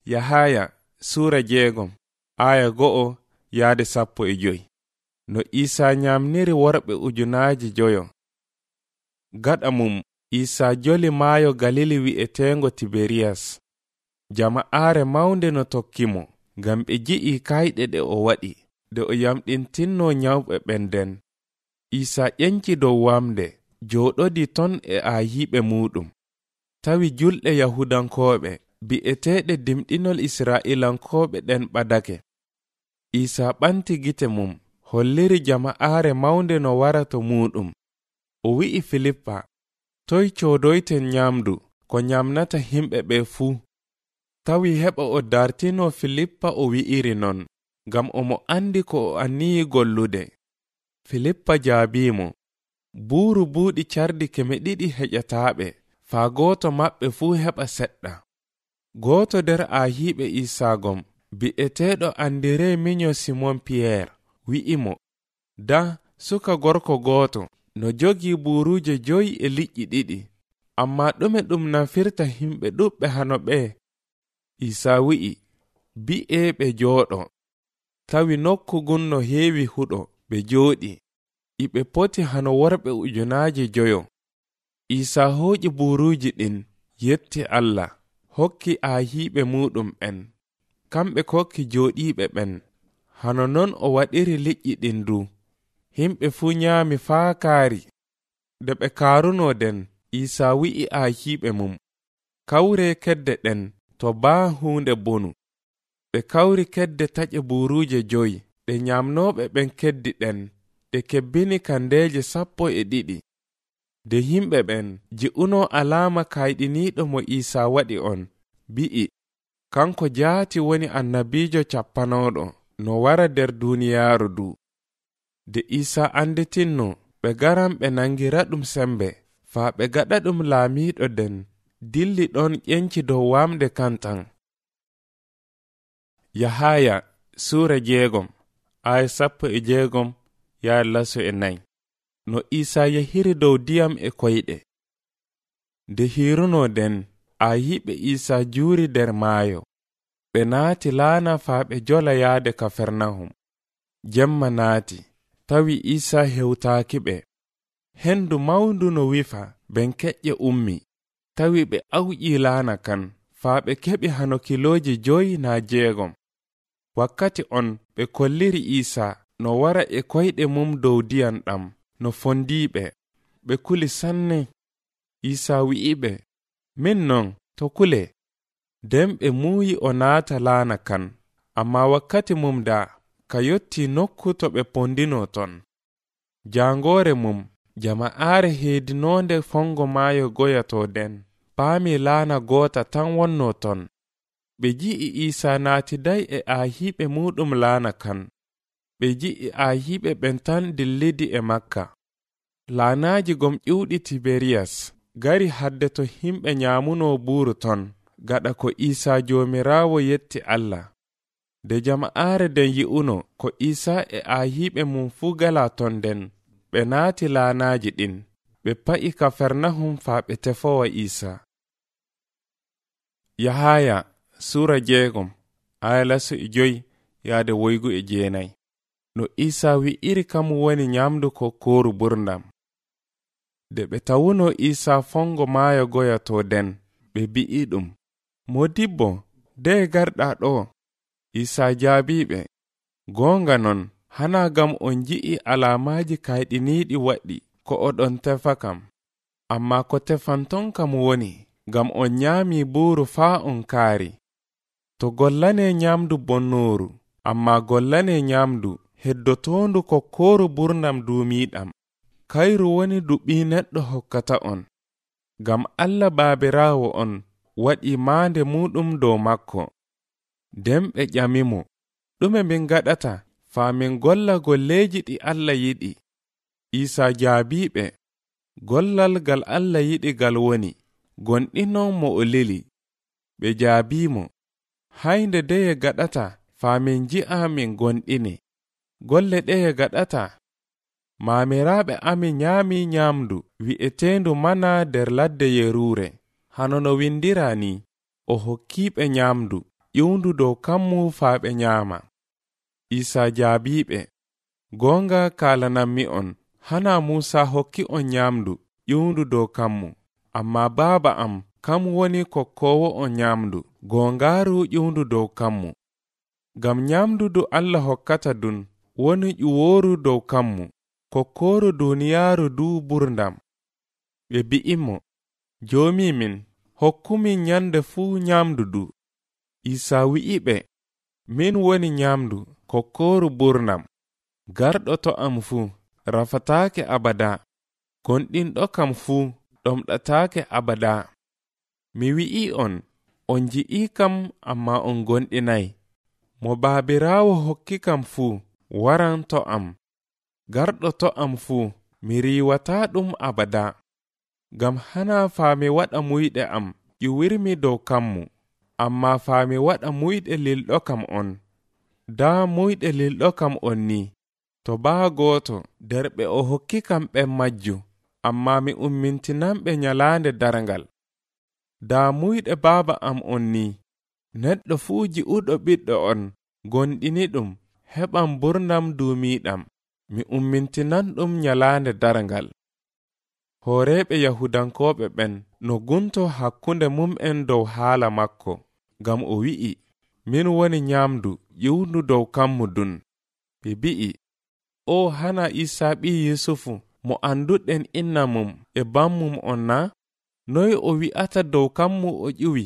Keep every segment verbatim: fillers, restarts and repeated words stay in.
Yahaya sura jeegom aya go'o yaade sappo e joyi. No Isa nyamniri worɓe ujunaaji joyo. Gaɗa mum Isa joli maayo Galili wi'etengo Tiberiyas. Jama'aare mawnde no tokkimo ngam ɓe ji'i kayɗe ɗe o waɗi de o yamɗintinno nyawɓe ɓenden. Isa ƴenci dow wamde jooɗodi ton e aayiɓe muɗum. Tawi julɗe Yahudankooɓe bi'eteeɗe dimɗinol Israa'ilankooɓe ɗen ɓadake. Isa ɓanti gite mum holliri jama'aare mawnde no wara to muɗum. O wi'i Filippa, toy coodoyten nyamdu ko nyamnata himɓe ɓe fuu. Tawi heɓa o dartino Filippa o wi'iri non, ngam omo andi ko o anniyi gollude. Filippa jaabimo, buuru buuɗi cardi keme ɗiɗi heƴataaɓe, faa gooto maɓɓe fuu heɓa seɗɗa. Gooto nder aayiɓe Isagom, bi'eteeɗo Andere minyo Simon Pierre, wi'imo, da suka gorko gooto no jogii buuruje joyi e liƴƴi ɗiɗi, amma ɗume ɗum nafirta himɓe ɗuɓɓe hano ɓe? Isa wi'i, bi'e ɓe jooɗo. Tawi nokku gun no heewi huɗo ɓe jooɗi, iɓe poti hano worɓe ujunaaji joyo. Isa hooƴi buuruji ɗin, yetti Allah, hokki aayiɓe muɗum ɓen, kamɓe kokki jooɗiɓe ɓen. Hano non o waɗiri liƴƴi ɗin du. Himɓe fuu nyaami faa kaari. Nde ɓe kaaruno den, Isa wi'i aayiɓe mum, kawre kedde ɗen to baa huunde bonu. Ɓe kawri kedde taƴe buuruje joyi, ɗe nyamnoɓe ɓen keddi ɗen, ɗe kebbini kandeeje sappo e ɗiɗi. De yimɓe ɓen ji'uno alaama kayɗiniiɗo mo Isa waɗi on, bi'i, kanko jaati woni annabiijo cappanoɗo no wara nder duuniyaaru du. De Isa anditinno, ɓe garan ɓe nangira ɗum sembe, faa ɓe gaɗa ɗum laamiiɗo den, dilli ɗon ƴenci dow wamde kantan. Yahaya sura jeegom aya sappo e jeegom yaa laso e nayi. No Isa yahiri dow diyam e koyɗe. Nde hiruno den, aayiɓe Isa juuri nder maayo. Ɓe naati laana faa ɓe jola yaade Kafernahum. Jemma naati, tawi Isa hewtaaki ɓe. Hendu mawndu no wifa ben keƴƴe ummi. Tawi ɓe awƴi laana kan, faa ɓe keɓi hano kilooji joyi na jeegom. Wakkati on ɓe kolliri Isa no wara e koyɗe mum dow diyam ɗam no fondiiɓe. Ɓe kuli sanne. Isa wi'iɓe, min non to kule. Nden ɓe muuyi o naata laana kan, amma wakkati mum da ka yotti nokku to ɓe pondino ton. Jaangoore mum, jama'aare heedinoonde fongo maayo goyato den, paami laana goota tan wonno ton. Ɓe ji'i Isa naati day e aayiɓe muɗum laana kan. Ɓe ji'i aayiɓe ɓen tan dillidi e Makka. Laanaaji gom ƴiwɗi Tiberiyas gari hadde to himɓe nyaamuno buuru ton, gaɗa ko Isa Joomiraawo yetti Allah. De jama'aare den yi'uno ko Isa e aayiɓe mum fuu gala ton den, ɓe naati laanaaji ɗin, ɓe pa'i Kafernahum faa ɓe tefowa Isa. Yahaya sura jeegom aya laso e joyi yaade woygu e jeenayi. No Isa wi'iri kam woni nyamdu ko kooru burdam. De ɓe tawuno Isa fongo maayo goyato den, ɓe bi'i ɗum, Modibbo, de garɗa ɗo? Isa jaabiɓe, goonga non, hana gam on ji'i alaamaaji kayɗiniiɗi waɗi ko oɗon tefa kam. Amma ko tefanton kam woni, gam on nyaami buuru faa on kaari. To gollane nyamdu bonnooru, amma gollane nyamdu heddotoondu ko kooru burdam duumiiɗam. Kayru woni duɓi neɗɗo hokkata on, gam Allah baabiraawo on waɗi maande muɗum dow makko. Nden ɓe ƴamimo, ɗume min gaɗata faa min golla golleeji ɗi Allah yiɗi? Isa jaabiɓe, gollal gal Allah yiɗi gal woni, gonɗinon mo o lili. Ɓe jaabimo, haynde deye gaɗata faa min ji'a min gonɗini. Golle ɗeye gaɗata? Maamiraaɓe amin nyaami nyamdu wi'eteendu mana nder ladde Yeruure. Hano no windira ni, o hokkiiɓe nyamdu ƴiwndu dow kammu faa ɓe nyaama. Isaa jaabiiɓe, goonga kaalanammi on, hana Muusa hokki on nyaamdu ƴiwndu dow kammu, amma baaba am kam woni kokkoowo on nyaamdu goongaaru ƴiwndu dow kammu. Ngam nyaamdu du Allah hokkata dun woni ƴuwooru dow kammu, kokkooru duniyaaru du ɓurdam. Ɓe bi'imo, joomi min, hokkumin nyande fuu nyaamdu du. Isaa wi'iɓe, min woni nyaamdu kokkooru ɓurnam. Garɗo to am fuu rafataake abada, gonɗinɗo kam fuu ɗomɗataake abada. Mi wi'i on, on ji'i kam amma on gonɗinay. Mo baabiraawo hokki kam fuu waran to am. Garɗo to am fuu mi riiwataa ɗum abada. Ngam hana faami waɗa muyɗe am ƴuwirmi dow kammu, amma faami waɗa muyɗe lilɗo kam on. Daa muyɗe lilɗo kam on ni, to baa gooto nder ɓe o hokki kam ɓen majju, amma mi ummintinanɓe nyalaande darngal. Daa muyɗe baaba am on ni, neɗɗo fuu ji'uɗo ɓiɗɗo on gonɗini ɗum heɓan burnam duumiiɗam, mi ummintinan ɗum nyalaande darngal. Hooreeɓe Yahudankooɓe ɓen no gunto hakkunde mum'en dow haala makko, ngam o wi'i, min woni nyaamdu ƴiwndu dow kammu dun. Ɓe bi'i, o hana Isaa ɓii Yusufu mo anduɗen inna mum e bammum on na? Noy o wi'ata dow kammu o ƴiwi?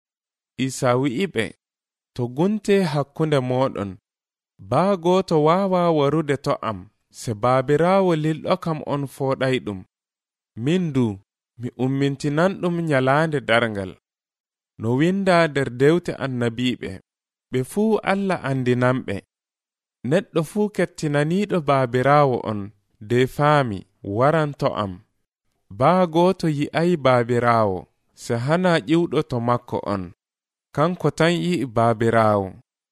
Isaa wi'iɓe, to gunte hakkunde mooɗon, baa gooto waawa warude to am, se baabiraawo lilɗo kam on fooɗay ɗum. Min du, mi ummintinan ɗum nyalaande darngal. No winda nder dewte annabiiɓe, ɓe fuu Allah andinanɓe. Neɗɗo fuu kettinaniiɗo baabiraawo on de faami waran to am. Baa gooto yi'ay baabiraawo, se hana ƴiwɗo to makko on. Kanko tan yi'i baabiraawo.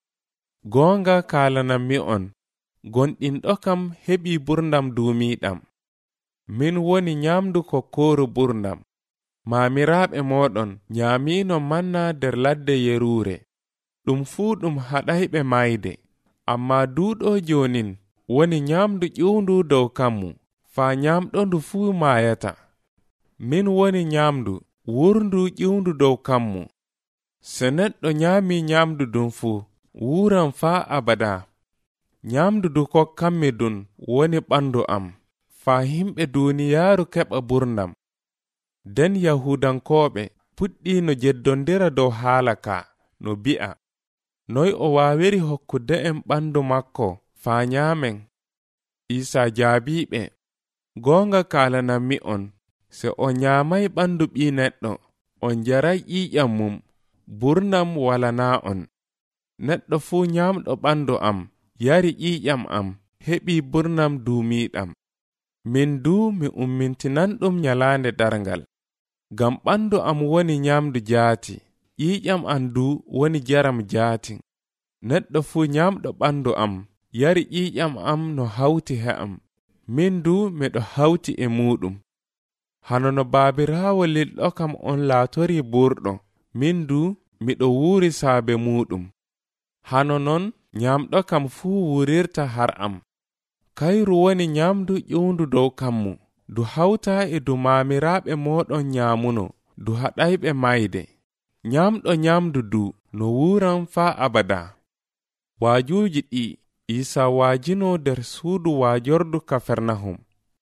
Goonga kaalanammi on, gonɗinɗo kam heɓi burdam duumiiɗam. Min woni nyaamdu kokkooru burdam. Maamiraaɓe mooɗon nyaamiino manna nder ladde yeruure. Ɗum fuu ɗum haɗayɓe mayde, amma duuɗo joonin woni nyaamdu ƴiwndu dow kammu, faa nyaamɗondu fuu maayata. Min woni nyaamdu wurndu ƴiwndu dow kammu. Se neɗɗo nyaami nyaamdu dun fuu wuuran faa abada. Nyaamdu du kokkanmi dun woni ɓandu am, faa himɓe duuniyaaru keɓa burnam. Den Yahudankooɓe puɗɗi no jeddondira dow haala ka, no bi'a, noy o waawiri hokkude en ɓandu makko faa nyaamen? Isaa jaabiiɓe, goonga kaalanammi on, se on nyaamay ɓandu ɓii neɗɗo, on jaray ƴiiƴam mum, burnam walanaa on. Neɗɗo fuu nyaamɗo ɓandu am, yari ƴiiƴam am, heɓi burnam duumiiɗam. Min duu mi ummintinan ɗum nyalaande darngal. Ngam ɓandu am woni nyaamdu jaati, ƴiiƴam am du woni jaram jaati. Neɗɗo fuu nyaamɗo ɓandu am, yari ƴiiƴam am no hawti he am. Min du miɗo hawti e muɗum. Hano no baabiraawo lilɗo kam on laatori burɗo, min du miɗo wuuri saabe muɗum. Hano non nyaamɗo kam fuu wuurirta har am. Kayru woni nyaamdu ƴiwndu dow kammu, du hawta e du maamiraaɓe mooɗon nyaamuno, du haɗayɓe mayde. Nyaamɗo nyaamdu du no wuuran faa abada. Waajuuji ɗi Isaa waajino nder suudu waajordu Kafernahum.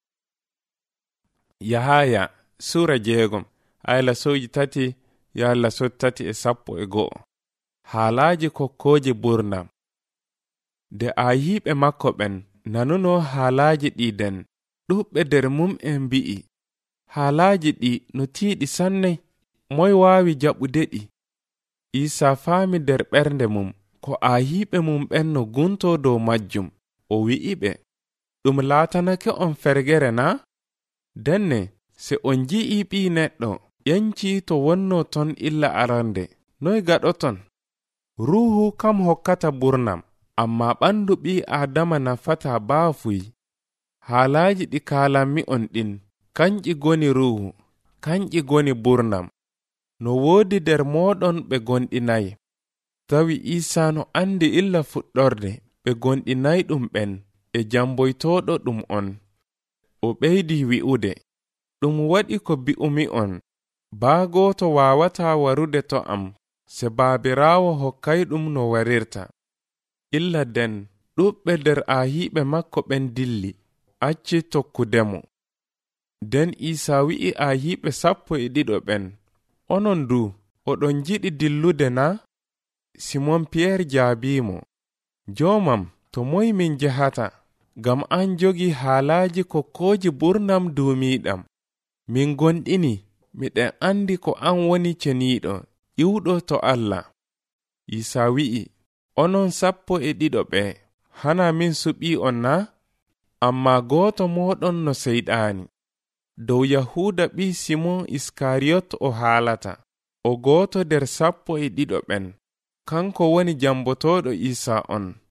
Yahaya Sura jeegom ayla sowji tati yalla so tati e sappo e go'o. Haalaaji kokkooje burnam. De aayiiɓe makko ɓen nanuno haalaaji ɗi den, ɗuɓɓe nder mum'en mbi'i, haalaaji ɗi no tiiɗi sanne, moy waawi jaɓude ɗi? Isaa faami nder ɓernde mum ko aayiiɓe mum ɓen no gunto dow majjum. O wi'iɓe, ɗum laatanake on fergere na? Denne, se on ji'i ɓii neɗɗo ƴenci to wonno ton illa arande, noy gaɗoton? Ruuhu kam hokkata burnam, amma ɓandu ɓii Aadama nafata baafuy. Haalaaji ɗi kaalanmi on ɗin, kanƴi goni ruuhu, kanƴi goni burnam. No woodi nder mooɗon ɓe gonɗinayi, tawi Isa no andi illa fuɗɗorde ɓe gonɗinayɗum ɓen e jamboytoɗo ɗum on. O ɓeydi wi'ude, ɗum waɗi ko bi'umi on, baa gooto waawata warude to am se baabiraawo hokkay ɗum no warirta. Illa den ɗuɓɓe nder aahiɓe makko ɓen dilli, acci tokkudemo. Den Isa wi'i aahiɓe sappo e ɗiɗo ɓen, onon du oɗon jiɗi dillude na? Simon Piyeer jaabiimo, joomam, to moy min jahata, ngam an jogi haalaaji kokkooji ɓurnam duumiiɗam. Min gonɗini, miɗen andi ko an woni ceniiɗo, ƴiwɗo to Allah. Isa wi'i, onon sappo e ɗiɗo ɓe, hana min suɓii on na? Amma gooto mooɗon no seyɗaani. Dow Yahuuda ɓii Simon Iskariyot o haalata, o gooto nder sappo e ɗiɗo ɓen. Kanko woni jambotoɗo Isa on.